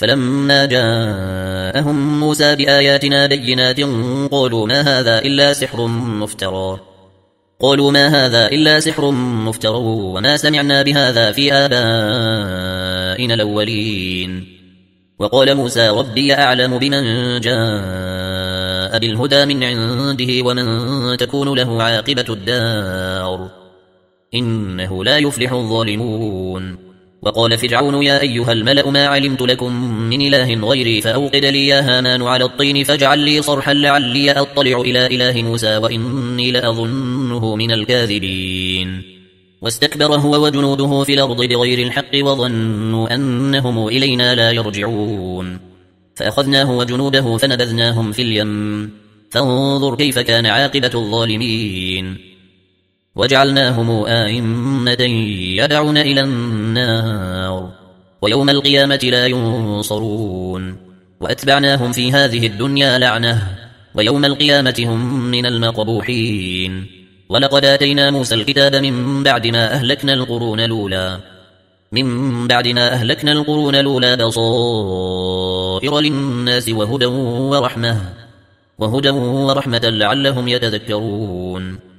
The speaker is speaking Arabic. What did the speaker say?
فلما جاءهم موسى بآياتنا بينات قالوا ما هذا إلا سحر مفترى وما سمعنا بهذا في آبائنا الأولين. وقال موسى ربي أعلم بمن جاء بالهدى من عنده ومن تكون له عاقبة الدار إنه لا يفلح الظالمون. وقال فرعون يا أيها الملأ ما علمت لكم من إله غيري فأوقد لي يا هامان على الطين فاجعل لي صرحا لعلي أطلع إلى إله موسى وإني لأظنه من الكاذبين. واستكبر هو وجنوده في الأرض بغير الحق وظنوا أنهم إلينا لا يرجعون فأخذناه وجنوده فنبذناهم في اليم فانظر كيف كان عاقبة الظالمين. وجعلناهم آئمة يدعون إلى النار ويوم القيامة لا ينصرون وأتبعناهم في هذه الدنيا لعنة ويوم القيامة هم من المقبوحين. ولقد آتينا موسى الكتاب من بعد ما أهلكنا القرون الأولى بصائر للناس وهدى ورحمة لعلهم يتذكرون.